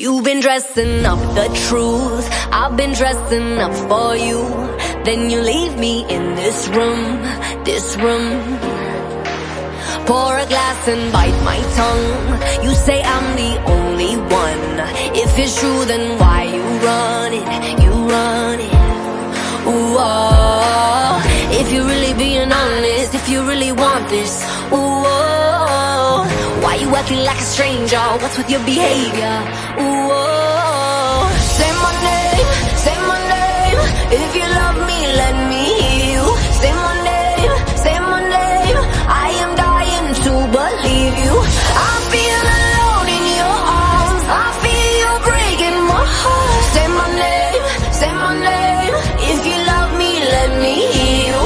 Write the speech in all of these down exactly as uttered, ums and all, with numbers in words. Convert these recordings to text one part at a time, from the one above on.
You've been dressing up the truth, I've been dressing up for you. Then you leave me in this room, this room. Pour a glass and bite my tongue. You say I'm the only one. If it's true, then why you run it, you run it. Ooh, oh. If you're really being honest, if you really want this, ooh, oh. Why you acting like a stranger? What's with your behavior? Ooh, oh. Say my name, say my name. If you love me, let me hear you. Say my name, say my name. I am dying to believe you. I feel alone in your arms. I feel you breaking my heart. Say my name, say my name. If you love me, let me hear you.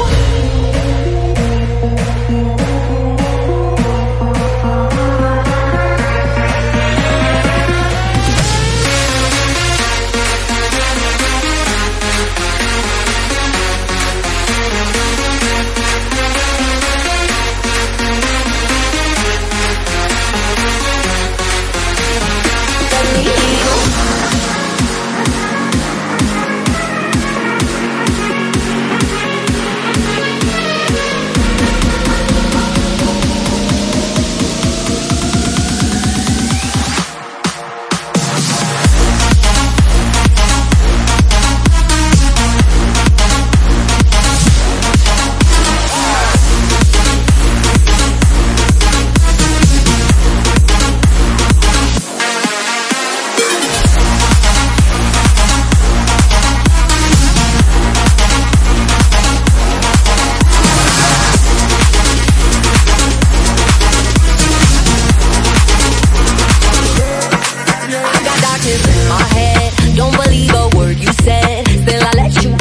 In my head, don't believe a word you said. Still I let you